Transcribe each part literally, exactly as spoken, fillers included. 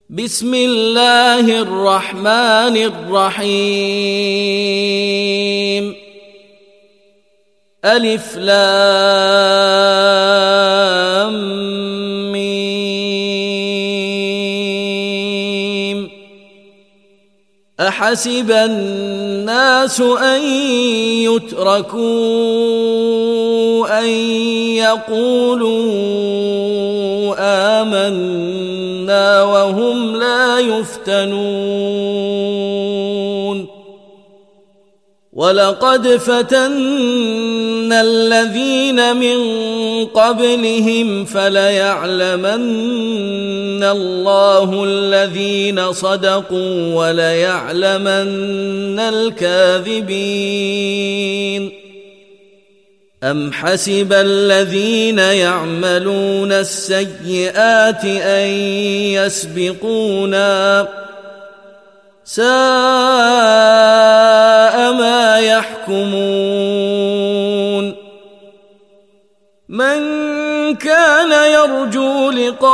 بسم الله الرحمن الرحيم. ألف لام ميم. أحسب الناس أن يتركوا أن يقولوا آمنا وهم لا يفتنون. ولقد فتنا الذين من قبلهم فليعلمن الله الذين صدقوا وليعلمن الكاذبين. أم حسب الذين يعملون السيئات أن يسبقونا ساء ما يحكمون. من كان يرجو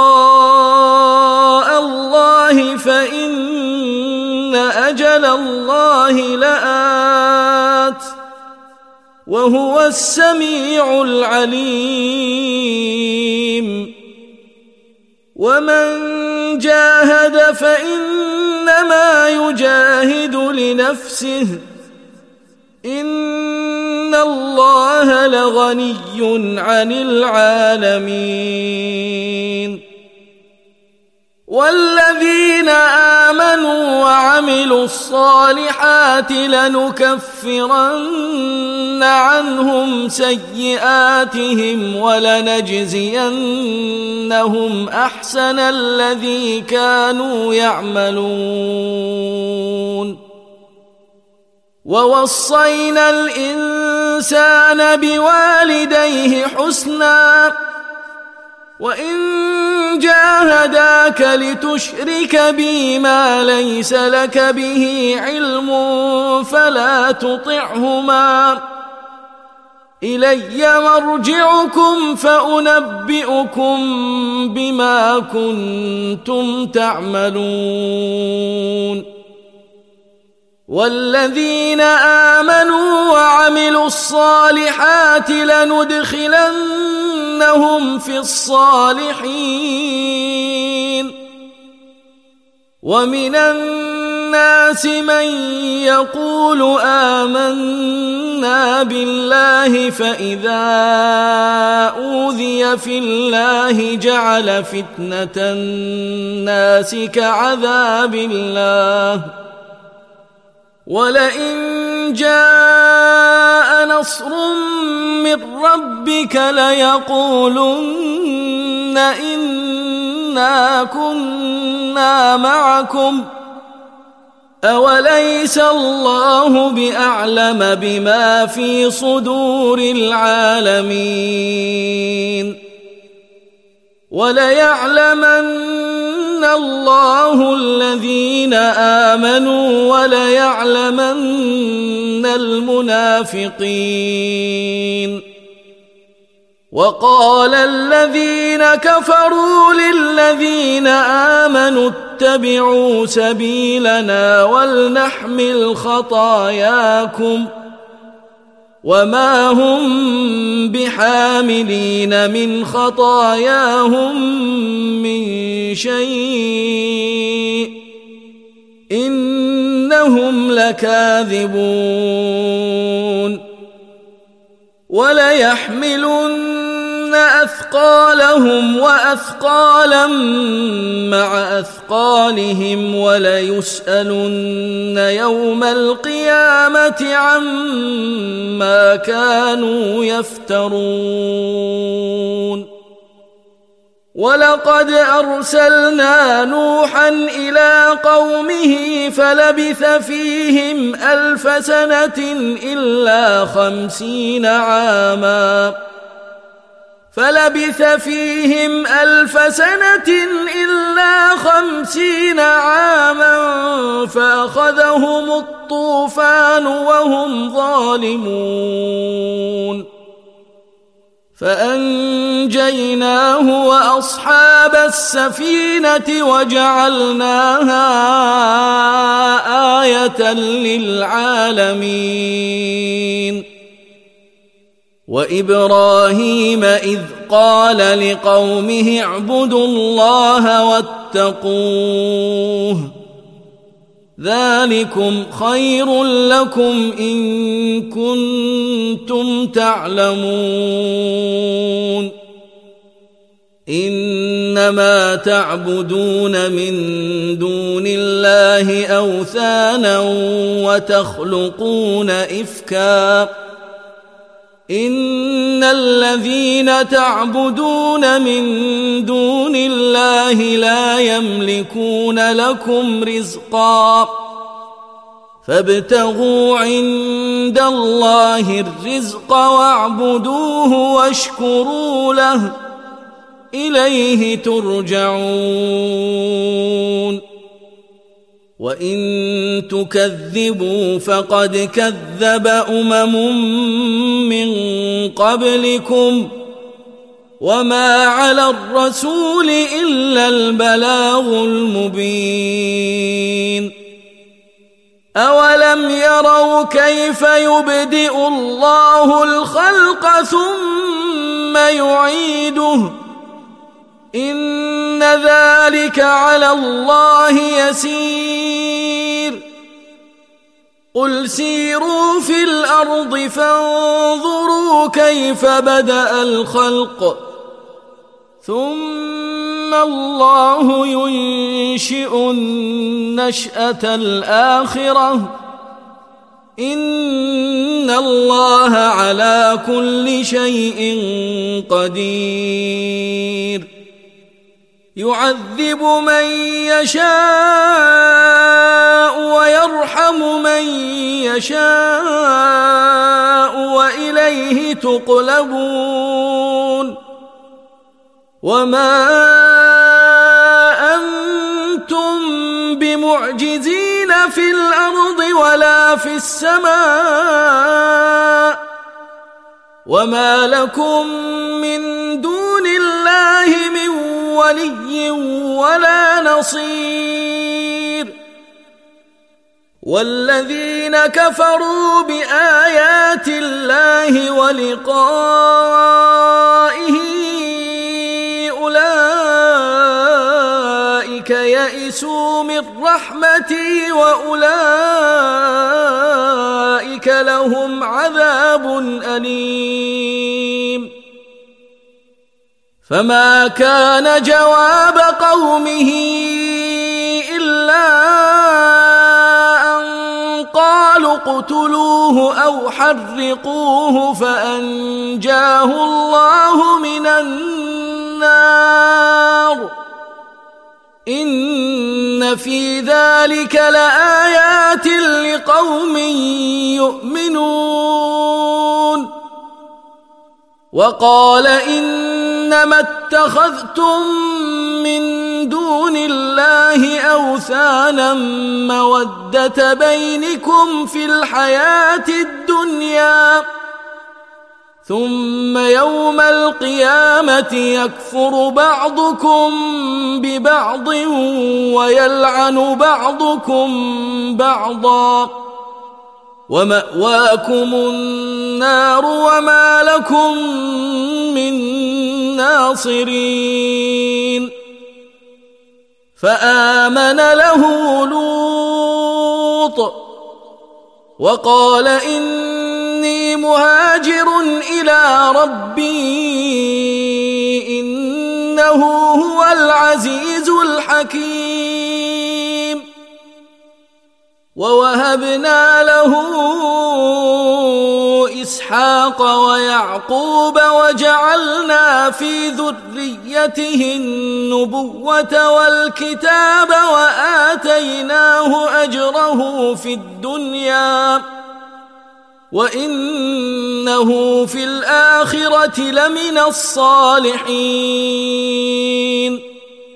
لقاء الله فإن أجل الله لآت وهو السميع العليم. ومن جاهد فإنما يجاهد لنفسه إن الله لغني عن العالمين. والذين آمنوا وعملوا الصالحات لنكفرن عنهم سيئاتهم ولنجزينهم أحسن الذي كانوا يعملون. ووصينا الإنسان بوالديه حسنا وإن جاهداك لتشرك بي ما ليس لك به علم فلا تطعهما إلي مرجعكم فأنبئكم بما كنتم تعملون. والذين آمنوا وعملوا الصالحات لندخلنهم في الصالحين. ومن الناس من يقول آمنا بالله فإذا أوذي في الله جعل فتنة الناس كعذاب الله ولئن جاء نصر من ربك ليقولن إنا كنا معكم أوليس الله بأعلم بما في صدور العالمين. وليعلمن الله الذين آمنوا وليعلمن المنافقين. وقال الذين كفروا للذين آمنوا اتبعوا سبيلنا ولنحمل خطاياكم وما هم بحاملين من خطاياهم من شيء إنهم لكاذبون. وليحملن أثقالهم وأثقالا مع أثقالهم وليسألن يوم القيامة عما كانوا يفترون. ولقد أرسلنا نوحا إلى قومه فلبث فيهم ألف سنة إلا خمسين عاما فلبث فيهم ألف سنة إلا خمسين عاما فأخذهم الطوفان وهم ظالمون فأنجيناه وأصحاب السفينة وجعلناها آية للعالمين. وإبراهيم إذ قال لقومه اعبدوا الله واتقوه ذلكم خير لكم إن كنتم تعلمون. إنما تعبدون من دون الله أوثانا وتخلقون إفكا إن الذين تعبدون من دون الله لا يملكون لكم رزقا فابتغوا عند الله الرزق واعبدوه واشكروا له إليه ترجعون. وإن تكذبوا فقد كذب أمم من قبلكم وما على الرسول إلا البلاغ المبين. أولم يروا كيف يبدئ الله الخلق ثم يعيده إن ذلك على الله يسير. قل سيروا في الأرض فانظروا كيف بدأ الخلق ثم الله ينشئ النشأة الآخرة إن الله على كل شيء قدير. يعذب من يشاء ويرحم من يشاء وإليه تقلبون. وما أنتم بمعجزين في الأرض ولا في السماء وما لكم من دون الله من ولي ولا نصير. والذين كفروا بآيات الله ولقائه أولئك يئسوا من رحمتي وأولئك لهم عذاب أليم. فما كان جواب قومه إلا أن قالوا اقتلوه أو حرقوه فأنجاه الله من النار إن في ذلك لآيات لقوم يؤمنون. وقال إنما اتخذتم من دون الله أوثانا مودة بينكم في الحياة الدنيا ثم يوم القيامة يكفر بعضكم ببعض ويلعن بعضكم بعضا ومأواكم النار وما لكم من ناصرين. فآمن له لوط وقال إني مهاجر إلى ربي إنه هو العزيز الحكيم. ووهبنا له إسحاق ويعقوب وجعلنا في ذريته النبوة والكتاب وآتيناه أجره في الدنيا وإنه في الآخرة لمن الصالحين.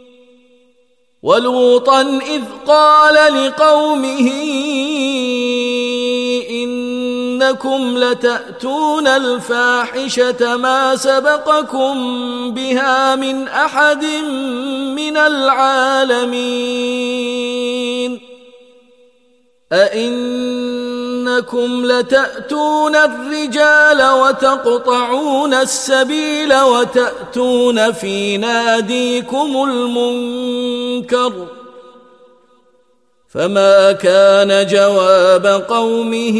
ولوطا إذ قال لقومه إن إنكم لتأتون الفاحشة ما سبقكم بها من أحد من العالمين أئنكم لتأتون الرجال وتقطعون السبيل وتأتون في ناديكم المنكر فما كان جواب قومه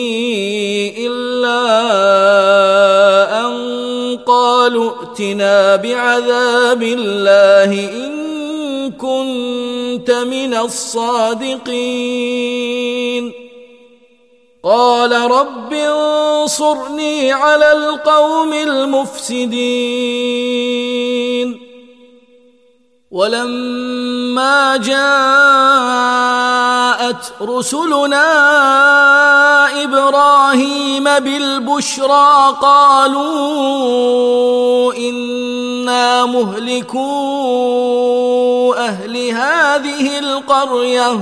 إلا أن قالوا ائتنا بعذاب الله إن كنت من الصادقين قال رب انصرني على القوم المفسدين ولما جاءت رسلنا إبراهيم بالبشرى قالوا إنا مهلكو أهل هذه القرية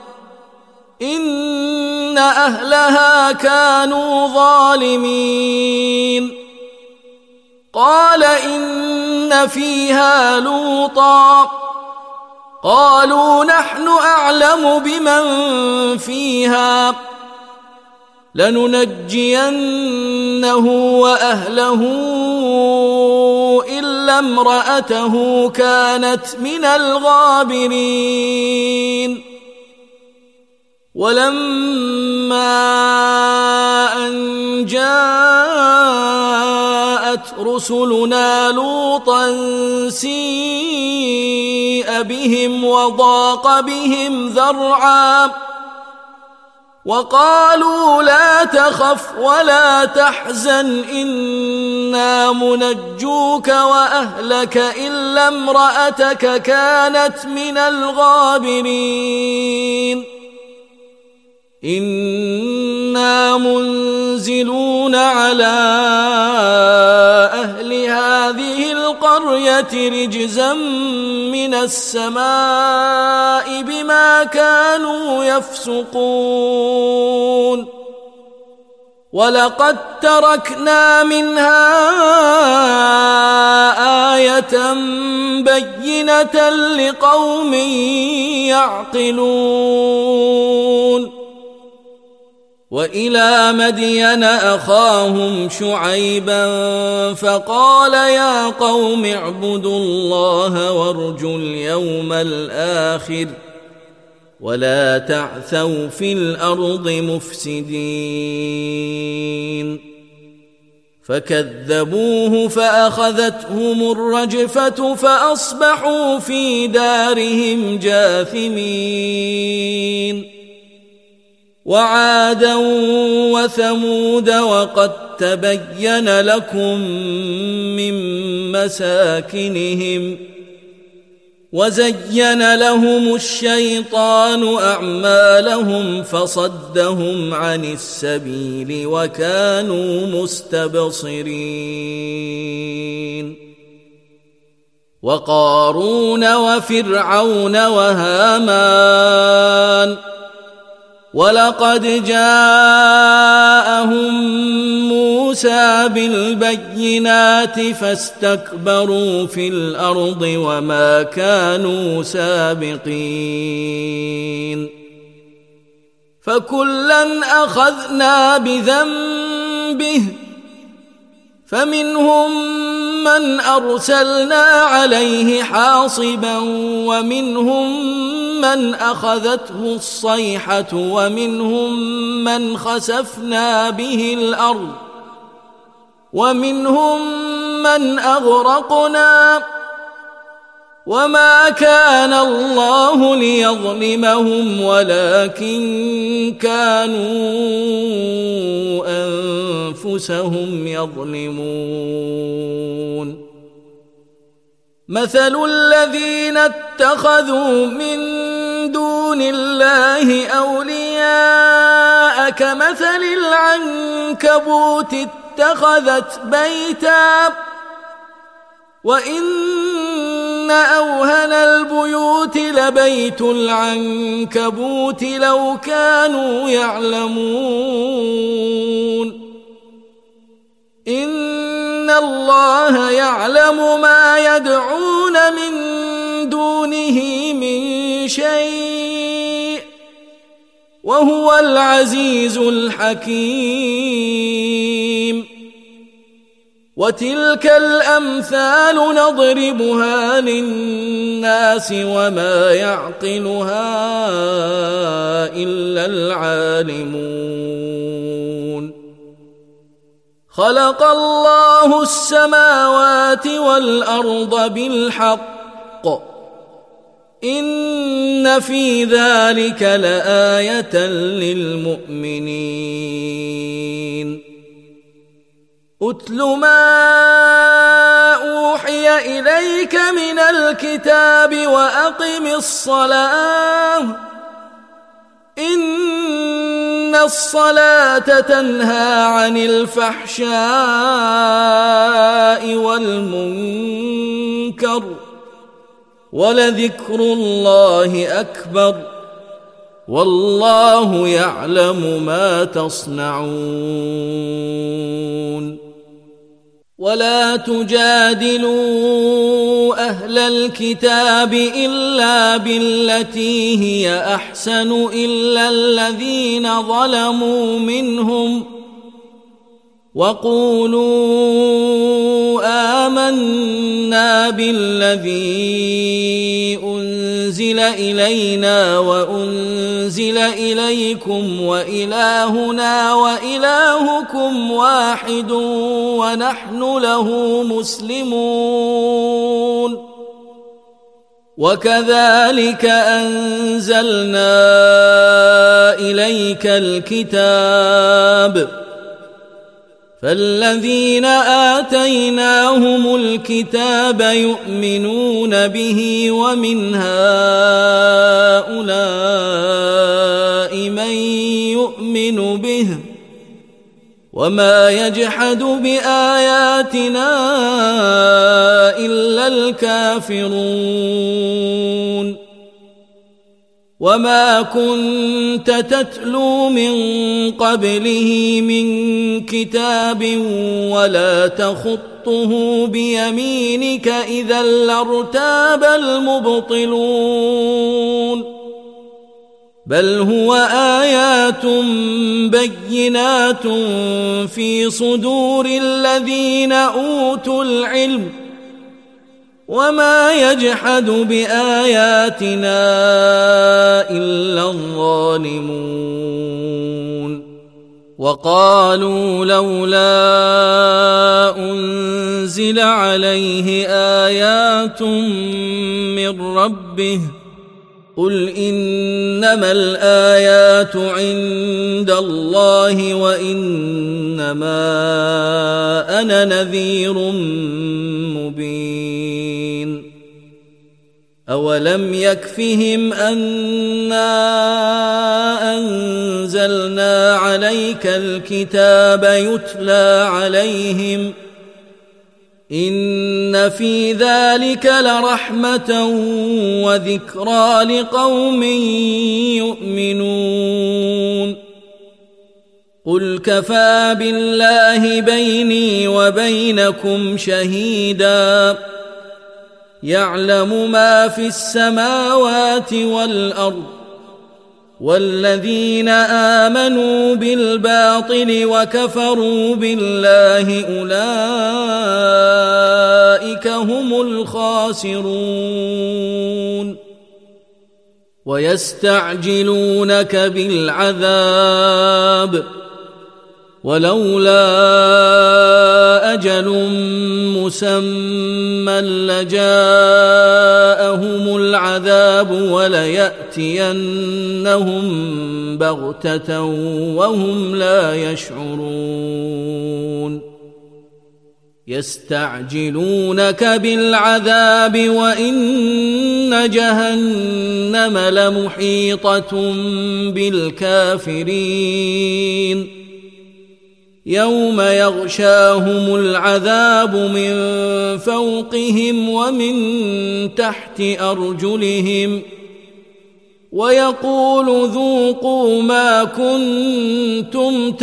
إن أهلها كانوا ظالمين قال إن فيها لوطا قالوا نحن أعلم بمن فيها لننجينه وأهله إلا امرأته كانت من الغابرين ولما أن جاءت رسلنا لوطا سيء بهم وضاق بهم ذرعا وقالوا لا تخف ولا تحزن إنا منجوك وأهلك إلا امرأتك كانت من الغابرين إنا منزلون على أهل هذه القرية رجزا من السماء بما كانوا يفسقون ولقد تركنا منها آية بينة لقوم يعقلون وإلى مدين أخاهم شعيبا فقال يا قوم اعبدوا الله وارجوا اليوم الآخر ولا تعثوا في الأرض مفسدين فكذبوه فأخذتهم الرجفة فأصبحوا في دارهم جاثمين وعادا وثمود وقد تبين لكم من مساكنهم وزين لهم الشيطان أعمالهم فصدهم عن السبيل وكانوا مستبصرين وقارون وفرعون وهامان ولقد جاءهم موسى بالبينات فاستكبروا في الأرض وما كانوا سابقين فكلا أخذنا بذنبه فمنهم من أرسلنا عليه حاصبا ومنهم من أخذته الصيحة ومنهم من خسفنا به الأرض ومنهم من أغرقنا وما كان الله ليظلمهم ولكن كانوا أنفسهم يظلمون مثل الذين اتخذوا من دون الله أولياء كمثل العنكبوت اتخذت بيتا وإن أوهن البيوت لبيت العنكبوت لو كانوا يعلمون إن الله يعلم ما يدعون من دونه من شيء وهو العزيز الحكيم وتلك الأمثال نضربها للناس وما يعقلها إلا العالمون خلق الله السماوات والأرض بالحق إن في ذلك لآية للمؤمنين أتل ما أوحي إليك من الكتاب وأقم الصلاة إن الصلاة تنهى عن الفحشاء والمنكر ولذكر الله أكبر والله يعلم ما تصنعون ولا تجادلوا أهل الكتاب إلا بالتي هي أحسن إلا الذين ظلموا منهم وقولوا آمنا بالذي أنزل إلينا وأنزل إليكم وإلهنا وإلهكم واحد ونحن له مسلمون وكذلك أنزلنا إليك الكتاب فالذين آتيناهم الكتاب يؤمنون به ومن هؤلاء من يؤمن به وما يجحد بآياتنا إلا الكافرون وما كنت تتلو من قبله من كتاب ولا تخطه بيمينك إذا لارتاب المبطلون بل هو آيات بينات في صدور الذين أوتوا العلم وما يجحد بآياتنا إلا الظالمون وقالوا لولا أنزل عليه آيات من ربه قل إنما الآيات عند الله وإنما أنا نذير مبين أولم يكفهم أنا أنزلنا عليك الكتاب يتلى عليهم إن في ذلك لرحمة وذكرى لقوم يؤمنون قل كفى بالله بيني وبينكم شهيدا يعلم ما في السماوات والأرض والذين آمنوا بالباطل وكفروا بالله أولئك هم الخاسرون ويستعجلونك بالعذاب ولولا أجل مسمى لجاءهم العذاب وليأتينهم بغتة وهم لا يشعرون يستعجلونك بالعذاب وإن جهنم لمحيطة بالكافرين يوم يغشاهم العذاب من فوقهم ومن تحت أرجلهم ويقول ذوقوا ما كنتم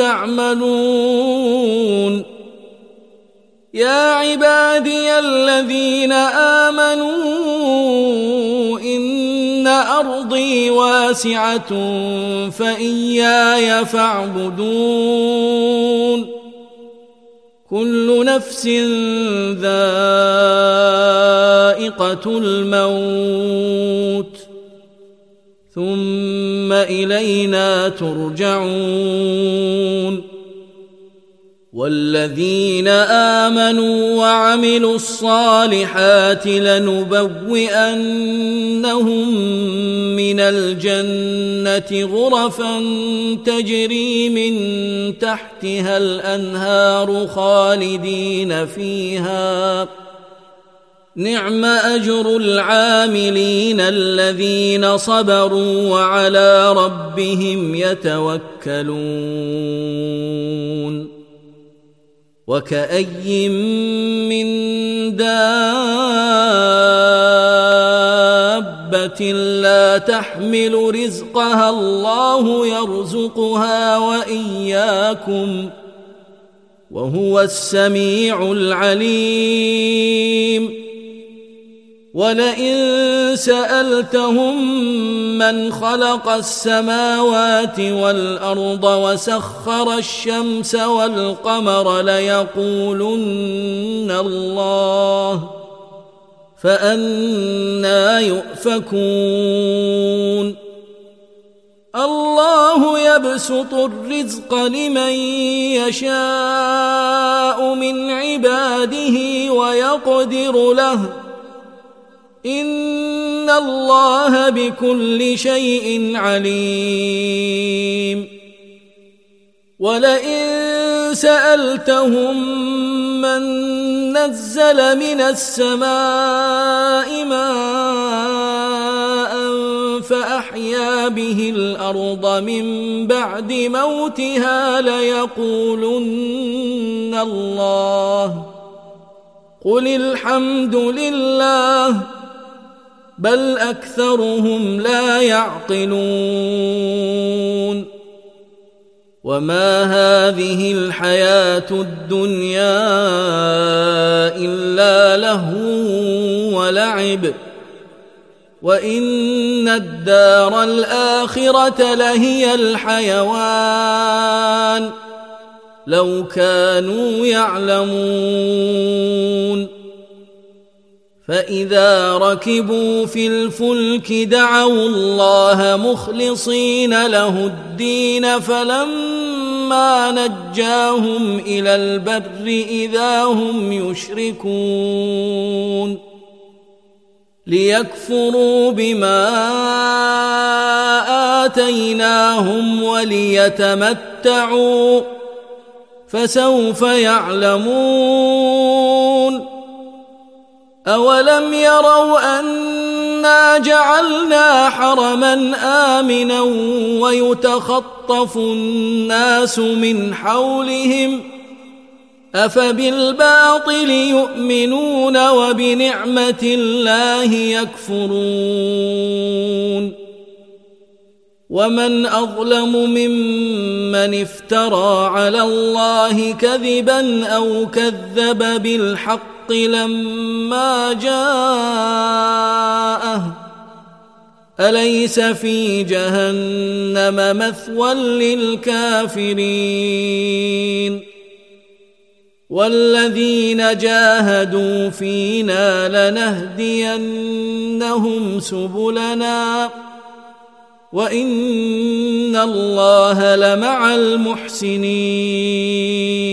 تعملون يا عبادي الذين آمنوا إن أرضي واسعة فإياي فاعبدون كل نفس ذائقة الموت ثم إلينا ترجعون والذين آمنوا وعملوا الصالحات لنبوئنهم من الجنة غرفا تجري من تحتها الأنهار خالدين فيها نعم أجر العاملين الذين صبروا وعلى ربهم يتوكلون وكأي من دابة لا تحمل رزقها الله يرزقها وإياكم وهو السميع العليم ولئن سألتهم من خلق السماوات والأرض وسخر الشمس والقمر ليقولن الله فأنى يؤفكون الله يبسط الرزق لمن يشاء من عباده ويقدر له إن الله بكل شيء عليم ولئن سألتهم من نزل من السماء ماء فأحيا به الأرض من بعد موتها ليقولن الله قل الحمد لله بل أكثرهم لا يعقلون وما هذه الحياة الدنيا إلا لهو ولعب وإن الدار الآخرة لهي الحيوان لو كانوا يعلمون فإذا ركبوا في الفلك دعوا الله مخلصين له الدين فلما نجاهم إلى البر إذا هم يشركون ليكفروا بما آتيناهم وليتمتعوا فسوف يعلمون أولم يروا أنا جعلنا حرما آمنا ويتخطف الناس من حولهم أفبالباطل يؤمنون وبنعمة الله يكفرون ومن أظلم ممن افترى على الله كذبا أو كذب بالحق لما جاءه أليس في جهنم مثوى للكافرين والذين جاهدوا فينا لنهدينهم سبلنا وإن الله لمع المحسنين